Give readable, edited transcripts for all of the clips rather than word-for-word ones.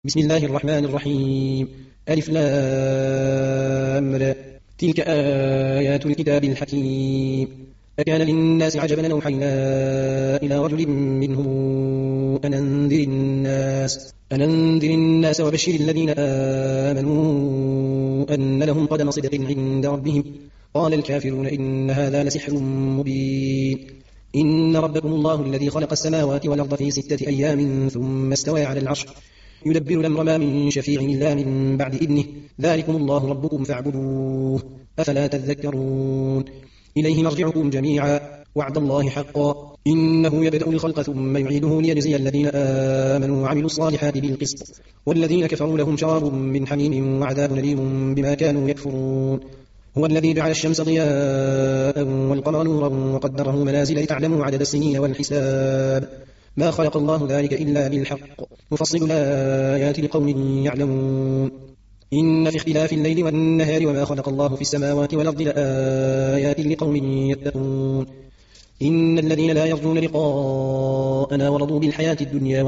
بسم الله الرحمن الرحيم. ألف لام را. تلك آيات الكتاب الحكيم. أكان للناس عجبا أن أوحينا إلى رجل منهم أن أنذر الناس وبشر الذين آمنوا أن لهم قدم صدق عند ربهم. قال الكافرون إن هذا لسحر مبين. إن ربكم الله الذي خلق السماوات والأرض في 6 أيام ثم استوى على العرش يدبر الأمر ما من شفيع إلا من بعد إذنه ذلكم الله ربكم فاعبدوه أفلا تذكرون. إليه مرجعكم جميعا وعد الله حقا إنه يبدأ الخلق ثم يعيده ليجزي الذين آمنوا وعملوا الصالحات بالقسط والذين كفروا لهم شراب من حميم وعذاب أليم بما كانوا يكفرون. هو الذي جعل الشمس ضياء والقمر نورا وقدره منازل لتعلموا عدد السنين والحساب ما خلق الله ذلك إلا بالحق مفصل الآيات لقوم يعلمون. إن في اختلاف الليل والنهار وما خلق الله في السماوات والأرض لآيات لقوم يتقون. إن الذين لا يرجون لقاءنا ورضوا بالحياة الدنيا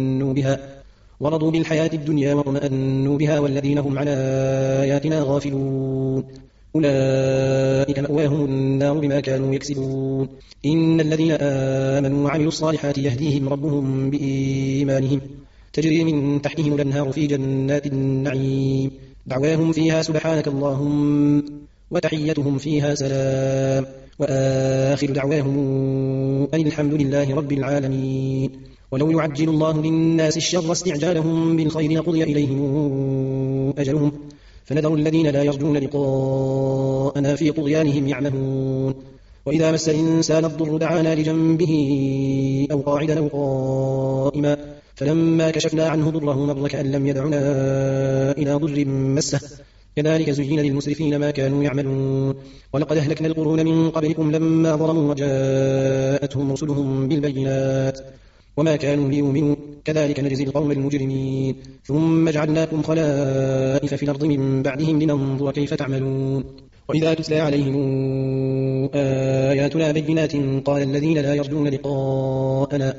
وطمأنوا بها والذين هم على آياتنا غافلون أولئك مأواهم النار بما كانوا يكسبون. إن الذين آمنوا وعملوا الصالحات يهديهم ربهم بإيمانهم تجري من تحتهم الأنهار في جنات النعيم دعواهم فيها سبحانك اللهم وتحيتهم فيها سلام وآخر دعواهم أن الحمد لله رب العالمين. ولو يعجل الله للناس الشر استعجالهم بالخير لقضي إليهم أجلهم فنذر الذين لا يرجون لقاءنا في طغيانهم يعمهون. وإذا مس الإنسان الضر دعانا لجنبه أو قاعدا أو قائما فلما كشفنا عنه ضره مر كأن لم يدعنا إلى ضر مسه كذلك زين للمسرفين ما كانوا يعملون. ولقد أهلكنا القرون من قبلكم لما ظلموا وجاءتهم رسلهم بالبينات وما كانوا ليؤمنوا كذلك نجزي القوم المجرمين. ثم جعلناكم خلائف في الأرض من بعدهم لننظر كيف تعملون. وإذا تتلى عليهم آياتنا بينات قال الذين لا يرجون لقاءنا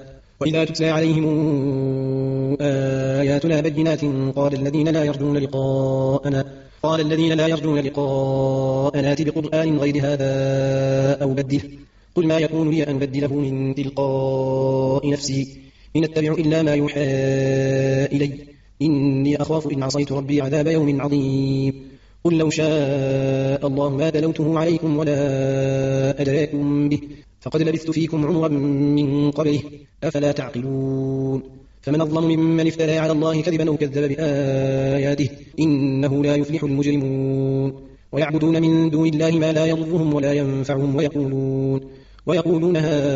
ائت بقرآن غير هذا أو بدله قل ما يكون لي أن بدله من تلقاء نفسي إن أتبع إلا ما يوحى إلي إني أخاف إن عصيت ربي عذاب يوم عظيم. قل لو شاء الله ما تلوته عليكم ولا أدراكم به فقد لبثت فيكم عمرا من قبله أفلا تعقلون. فمن أظلم ممن افترى على الله كذبا أو كذب بآياته إنه لا يفلح المجرمون. ويعبدون من دون الله ما لا يضرهم ولا ينفعهم ويقولون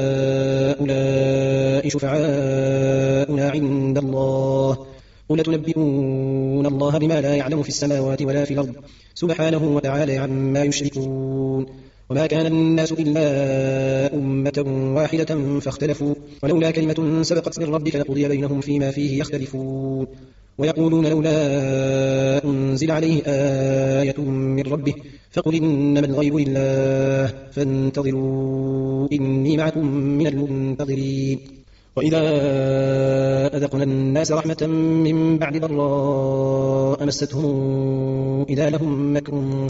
هؤلاء شفعاؤنا عند الله قل تنبئون الله بما لا يعلم في السماوات ولا في الأرض سبحانه وتعالى عما يشركون. وما كان الناس إلا أمة واحدة فاختلفوا ولولا كلمة سبقت من ربك لقضي بينهم فيما فيه يختلفون. ويقولون لولا أنزل عليه آية من ربه فقل إنما الغيب لله فانتظروا إني معكم من المنتظرين. وإذا أذقنا الناس رحمة من بعد ضراء مستهم إذا لهم مكر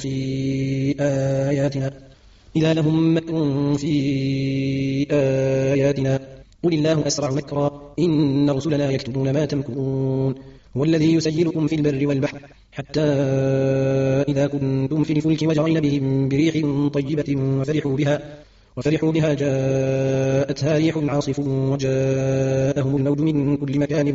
في آياتنا قل الله أسرع مكرا إن رسلنا يكتبون ما تمكرون. هو الذي يسيركم في البر والبحر حتى إذا كنتم في الفلك وجرين بهم بريح طيبة وفرحوا بها جاءتها ريح عاصف وجاءهم الموج من كل مكان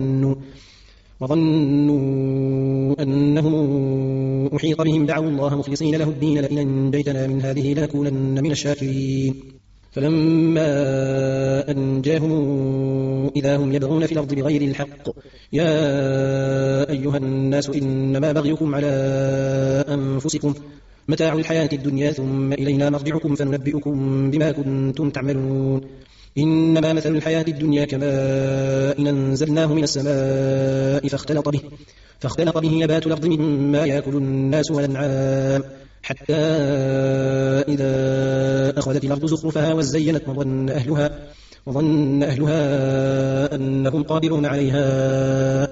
وظنوا أنهم أحيط بهم دعوا الله مخلصين له الدين لئن أنجيتنا من هذه لنكونن من الشاكرين. فلما أنجاهم إذا هم يبغون في الأرض بغير الحق يا أيها الناس إنما بغيكم على أنفسكم متاع الحياة الدنيا ثم إلينا مرجعكم فننبئكم بما كنتم تعملون. إنما مثل الحياة الدنيا كماء إن أنزلناه من السماء فاختلط به نبات الأرض مما يأكل الناس والأنعام حتى إذا أخذت الأرض زخرفها وزينت وظن أهلها أنهم قادرون عليها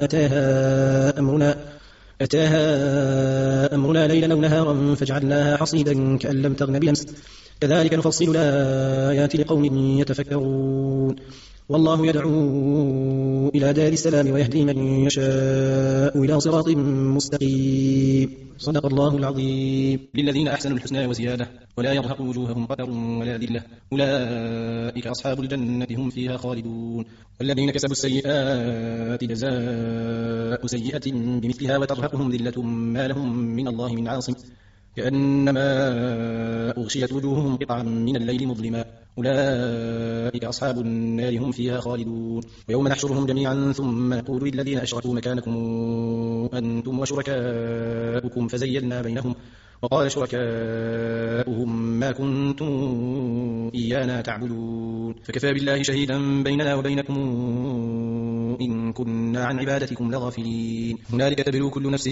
أتاها أمرنا ليلا أو نهارا فجعلناها حصيدا كأن لم تغن بأمس كذلك نفصل الآيات لقوم يتفكرون والله يدعو إلى دار السلام ويهدي من يشاء إلى صراط مستقيم صدق الله العظيم للذين أحسنوا الحسنى وزيادة ولا يرهق وجوههم قتر ولا ذلة أولئك أصحاب الجنة هم فيها خالدون والذين كسبوا السيئات جزاء سيئة بمثلها وترهقهم ذلة ما لهم من الله من عاصم كأنما أغشيت وجوههم قطعا من الليل مظلما أولئك أصحاب النار هم فيها خالدون ويوم نحشرهم جميعا ثم نقول للذين أشركوا مكانكم أنتم وشركاؤكم فزيلنا بينهم وقال شركاؤهم ما كنتم إيانا تعبدون فكفى بالله شهيدا بيننا وبينكم إن كنا عن عبادتكم لغافلين هنالك تبلو كل نفس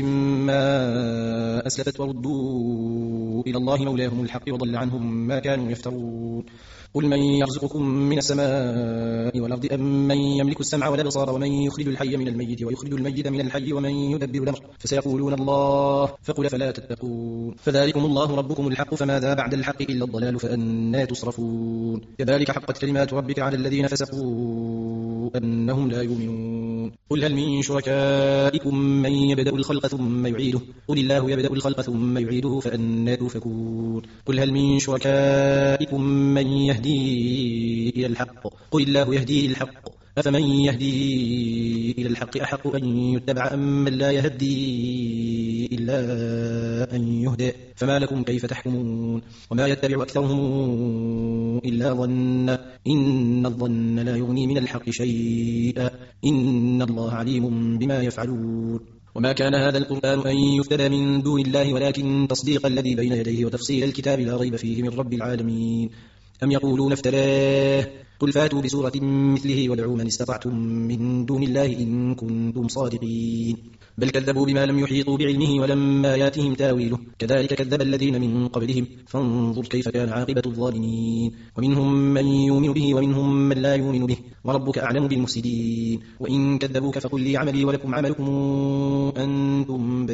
ما أسلفت وردوا إلى الله مولاهم الحق وضل عنهم ما كانوا يفترون قل من يرزقكم من السماء والأرض أم من يملك السمع والأبصار ومن يخرج الحي من الميت ويخرج الميت من الحي ومن يدبر الأمر فسيقولون الله فقل فلا تتقون فذلكم الله ربكم الحق فماذا بعد الحق إلا الضلال فأنى تصرفون كذلك حقت كلمات ربك على الذين فسقوا أنهم لا يؤمنون قل هل من شركائكم من يبدأ الخلق ثم يعيده قل الله يبدأ الخلق ثم يعيده فأنى تؤفكون قل هل من شركائكم من يهدي إلى الحق قل الله يهدي الحق أفمن يهدي إلى الحق أحق أن يتبع أم من لا يهدي إلا أن يهدى فما لكم كيف تحكمون وما يتبع أكثرهم إلا ظن إن الظن لا يغني من الحق شيئا إن الله عليم بما يفعلون وما كان هذا القرآن أن يفترى من دون الله ولكن تصديق الذي بين يديه وتفصيل الكتاب لا ريب فيه من رب العالمين أم يقولون افتراه قل فاتوا بسورة مثله وادعوا من استطعتم من دون الله إن كنتم صادقين بل كذبوا بما لم يحيطوا بعلمه ولما ياتهم تاويله كذلك كذب الذين من قبلهم فانظر كيف كان عاقبة الظالمين ومنهم من يؤمن به ومنهم من لا يؤمن به وربك أعلم بالمفسدين وإن كذبوك فقل لي عملي ولكم عملكم أنتم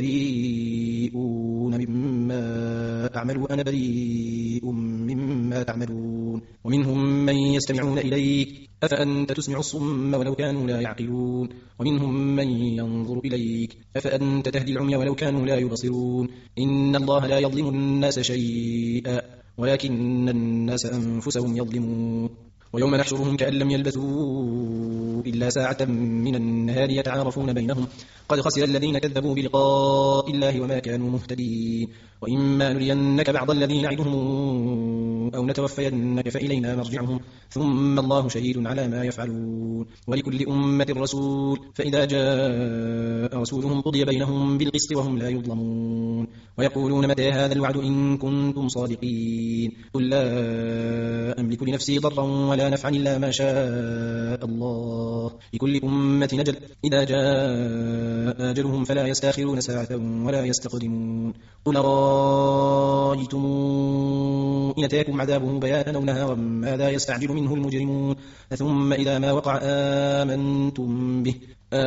بريئون مما أعمل وأنا بريء مما تعملون ومنهم من يستمعون إليك أفأنت تسمع الصم ولو كانوا لا يعقلون ومنهم من ينظر إليك أفأنت تهدي العمي ولو كانوا لا يبصرون إن الله لا يظلم الناس شيئا ولكن الناس أنفسهم يظلمون ويوم نحشرهم كأن لم يلبثوا إلا ساعة من النهار يتعارفون بينهم قد خسر الذين كذبوا بلقاء الله وما كانوا مهتدين وإما نرينك بعض الذين نعدهم أو نتوفينك فإلينا مرجعهم ثم الله شهيد على ما يفعلون ولكل أمة رسول فإذا جاء رسولهم قضي بينهم بالقسط وهم لا يظلمون ويقولون متى هذا الوعد إن كنتم صادقين قل لا أملك لنفسي ضرا ولا نفعا إلا ما شاء الله لكل أمة نجل إذا جاء أجلهم فلا يستأخرون ساعة ولا يستقدمون قل رأيتم إن أتاكم عذابه بياتا أو نهارا ماذا يستعجل منه المجرمون ثم إذا ما وقع آمنتم به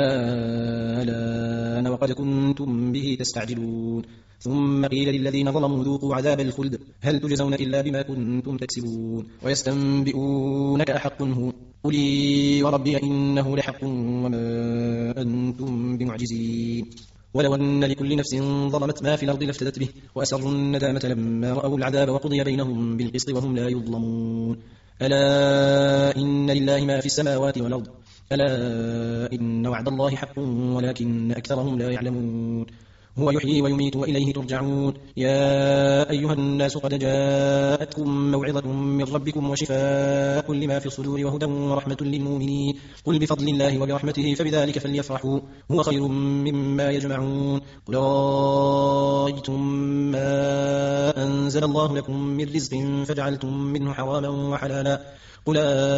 آلان وقد كنتم به تستعجلون ثم قيل للذين ظلموا ذوقوا عذاب الخلد هل تجزون إلا بما كنتم تكسبون ويستنبئونك أحق هو قل وربي إنه لحق وما أنتم بمعجزين ولو أن لكل نفس ظلمت ما في الأرض لافتدت به وأسروا الندامة لما رأوا العذاب وقضي بينهم بالقسط وهم لا يظلمون ألا إن لله ما في السماوات والأرض ألا إن وعد الله حق ولكن أكثرهم لا يعلمون هو يحيي ويميت وإليه ترجعون يا أيها الناس قد جاءتكم موعظة من ربكم وشفاء لما في الصدور وهدى ورحمة للمؤمنين قل بفضل الله وبرحمته فبذلك فليفرحوا هو خير مما يجمعون قل رأيتم ما أنزل الله لكم من رزق فجعلتم منه حراما وحلالا قل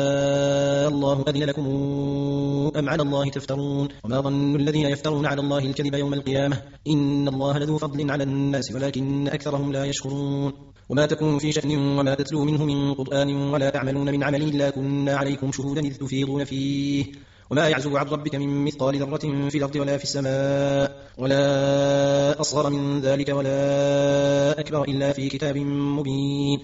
الله أذن لكم أم على الله تفترون وما ظن الذين يفترون على الله الكذب يوم القيامة إن الله لذو فضل على الناس ولكن أكثرهم لا يشكرون وما تكون في شأن وما تتلو منه من قرآن ولا تعملون من عمل إلا كنا عليكم شهودا إذ تفيضون فيه وما يعزب عن ربك من مثقال ذرة في الأرض ولا في السماء ولا أصغر من ذلك ولا أكبر إلا في كتاب مبين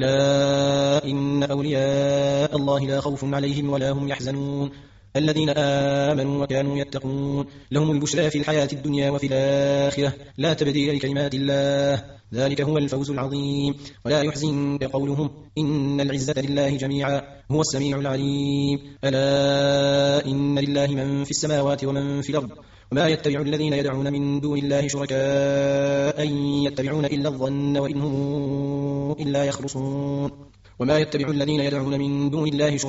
ألا إن أولياء الله لا خوف عليهم ولا هم يحزنون الذين آمنوا وكانوا يتقون لهم البشرى في الحياة الدنيا وفي الآخرة لا تبديل لكلمات الله ذلك هو الفوز العظيم ولا يحزنك قولهم إن العزة لله جميعا هو السميع العليم ألا إن لله من في السماوات ومن في الأرض وما يتبع الذين يدعون من دون الله شركاء إن يتبعون إلا الظن وإن هم إلا يخرصون وما يتبع الذين يدعون من دون الله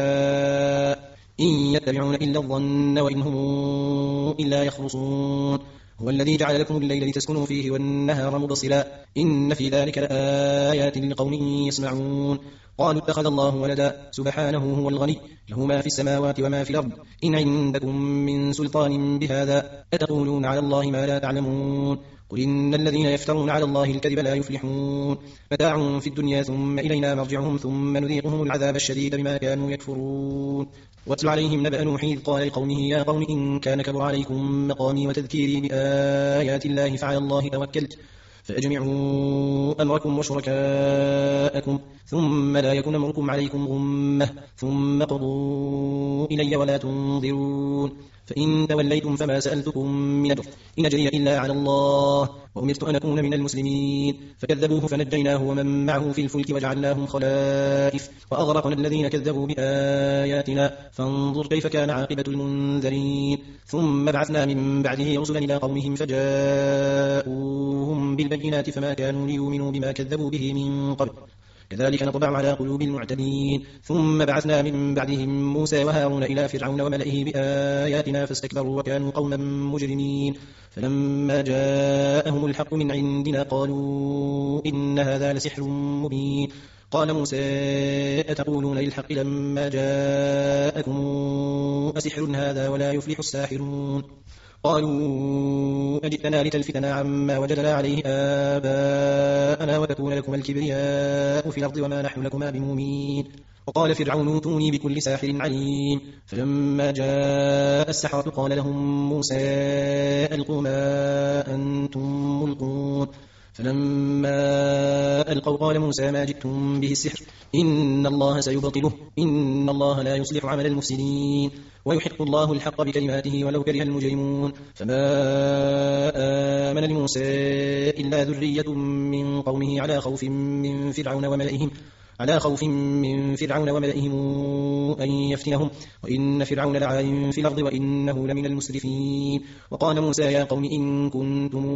شركاء إن يتبعون إلا الظن وإن هم إلا يخرصون هو الذي جعل لكم الليل لتسكنوا فيه والنهار مبصرا إن في ذلك لآيات لقوم يسمعون قالوا اتخذ الله ولدا سبحانه هو الغني له ما في السماوات وما في الأرض إن عندكم من سلطان بهذا أتقولون على الله ما لا تعلمون قل إن الذين يفترون على الله الكذب لا يفلحون متاع في الدنيا ثم إلينا مرجعهم ثم نذيقهم العذاب الشديد بما كانوا يكفرون واتل عليهم نبأ نوح إذ قال لقومه يا قوم إن كان كبر عليكم مقامي وتذكيري بآيات الله فعلى الله توكلت فأجمعوا أمركم وشركاءكم ثم لا يكن أمركم عليكم غمة ثم قضوا إلي ولا تنظرون فإن توليتم فما سألتكم من أجر إن أجري إلا على الله وأمرت أن أكون من المسلمين فكذبوه فنجيناه ومن معه في الفلك وجعلناهم خلائف وأغرقنا الذين كذبوا بآياتنا فانظر كيف كان عاقبة المنذرين ثم بعثنا من بعده رسلا إلى قومهم فجاءوهم بالبينات فما كانوا ليؤمنوا بما كذبوا به من قبل كذلك نطبع على قلوب المعتدين ثم بعثنا من بعدهم موسى وهارون إلى فرعون وملئه بآياتنا فاستكبروا وكانوا قوما مجرمين فلما جاءهم الحق من عندنا قالوا إن هذا لسحر مبين قال موسى أتقولون للحق لما جاءكم أسحر هذا ولا يفلح الساحرون قالوا أجئتنا لتلفتنا عما وجدنا عليه آباءنا وتكون لكم الكبرياء في الأرض وما نحن لكما بمؤمنين وقال فرعون ائتوني بكل ساحر عليم فلما جاء السحرة قال لهم موسى ألقوا ما أنتم ملقون فلما ألقوا قال موسى ما جئتم به السحر إن الله سيبطله إن الله لا يصلح عمل المفسدين ويحق الله الحق بكلماته ولو كره المجرمون فما آمن لموسى إلا ذرية من قومه على خوف من فرعون وملئهم أن يفتنهم وإن فرعون لعال في الأرض وإنه لمن المسرفين وقال موسى يا قوم إن كنتم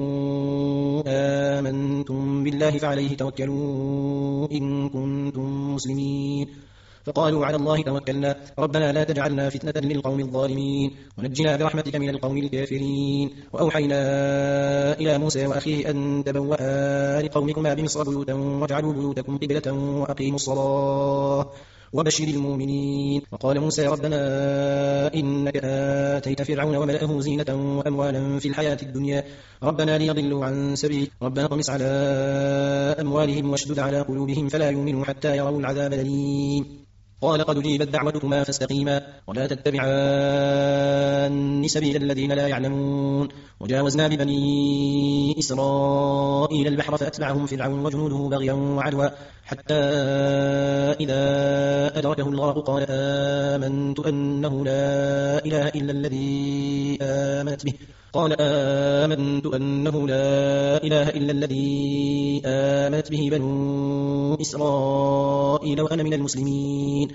آمنتم بالله فعليه توكلوا إن كنتم مسلمين فقالوا على الله توكلنا ربنا لا تجعلنا فتنة للقوم الظالمين ونجنا برحمتك من القوم الكافرين وأوحينا إلى موسى وأخيه أن تبوأ لقومكما بمصر بيوتا واجعلوا بيوتكم قبلة وأقيموا الصلاة وبشر المؤمنين وقال موسى ربنا إنك آتيت فرعون وملأه زينة وأموالا في الحياة الدنيا ربنا ليضلوا عن سبيلك ربنا طمس على أموالهم واشدد على قلوبهم فلا يؤمنوا حتى يروا العذاب الأليم قال قد أجيبت دعوتكما فاستقيما ولا تتبعان سبيل الذين لا يعلمون وجاوزنا ببني إسرائيل البحر فأتبعهم فرعون وجنوده بغيا وعدوا حتى إذا أدركه الغرق قال آمنت أنه لا إله إلا الذي آمنت به بنو إسرائيل وأنا من المسلمين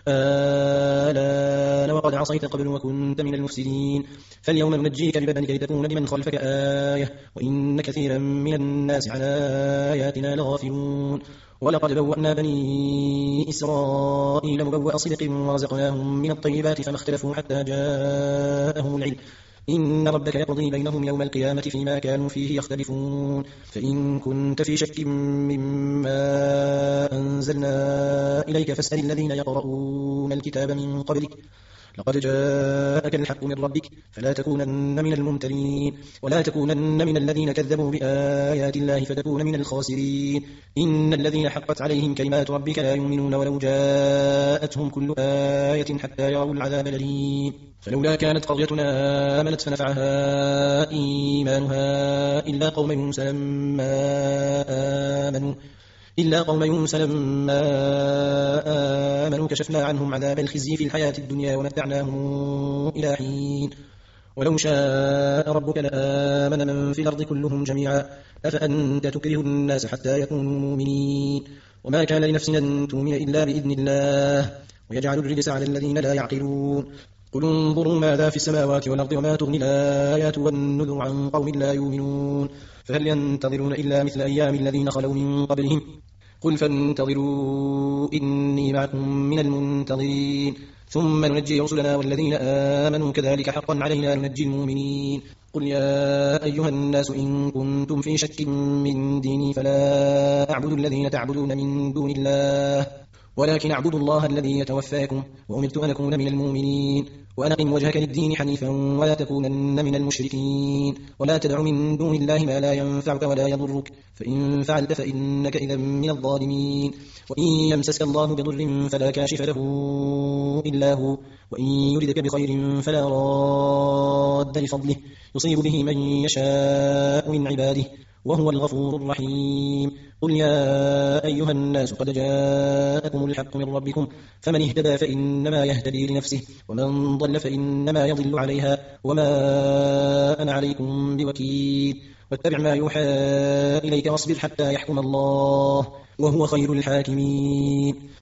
آلان وقد عصيت قبل وكنت من المفسدين فاليوم ننجيك ببدنك لتكون لمن خلفك آية وإن كثيرا من الناس على آياتنا لغافلون ولقد بوأنا بني إسرائيل مبوأ صدق ورزقناهم من الطيبات فما اختلفوا حتى جاءهم العلم إن ربك يقضي بينهم يوم القيامة فيما كانوا فيه يختلفون فإن كنت في شك مما أنزلنا إليك فاسأل الذين يقرؤون الكتاب من قبلك لقد جاءك الحق من ربك فلا تكونن من الممترين ولا تكونن من الذين كذبوا بآيات الله فتكون من الخاسرين إن الذين حقت عليهم كلمات ربك لا يؤمنون ولو جاءتهم كل آية حتى يروا العذاب الأليم فلولا كانت قريتنا آمنت فنفعها إيمانها إلا قوم يونس لما آمنوا كشفنا عنهم عذاب الخزي في الحياة الدنيا ومتعناهم إلى حين ولو شاء ربك لآمن من في الأرض كلهم جميعا أفأنت تكره الناس حتى يكونوا مؤمنين وما كان لنفس أن تؤمن إلا بإذن الله ويجعل الرجس على الذين لا يعقلون قل انظروا ماذا في السماوات والأرض وما تغني الآيات والنذر عن قوم لا يؤمنون فهل ينتظرون إلا مثل أيام الذين خلوا من قبلهم قل فانتظروا إني معكم من المنتظرين ثم ننجي رسلنا والذين آمنوا كذلك حقا علينا ننجي المؤمنين قل يا أيها الناس إن كنتم في شك من ديني فلا أعبد الذين تعبدون من دون الله ولكن أعبد الله الذي يتوفاكم وأمرت أن أكون من المؤمنين وأن أقم وجهك للدين حنيفا ولا تكونن من المشركين ولا تدع من دون الله ما لا ينفعك ولا يضرك فإن فعلت فإنك إذا من الظالمين وإن يمسسك الله بضر فلا كاشف له إلا هو وإن يردك بخير فلا راد لفضله يصيب به من يشاء من عباده وهو الغفور الرحيم قل يا أيها الناس قد جاءكم الحق من ربكم فمن اهتدى فإنما يهتدي لنفسه ومن ضل فإنما يضل عليها وما أنا عليكم بوكيل واتبع ما يوحى إليك واصبر حتى يحكم الله وهو خير الحاكمين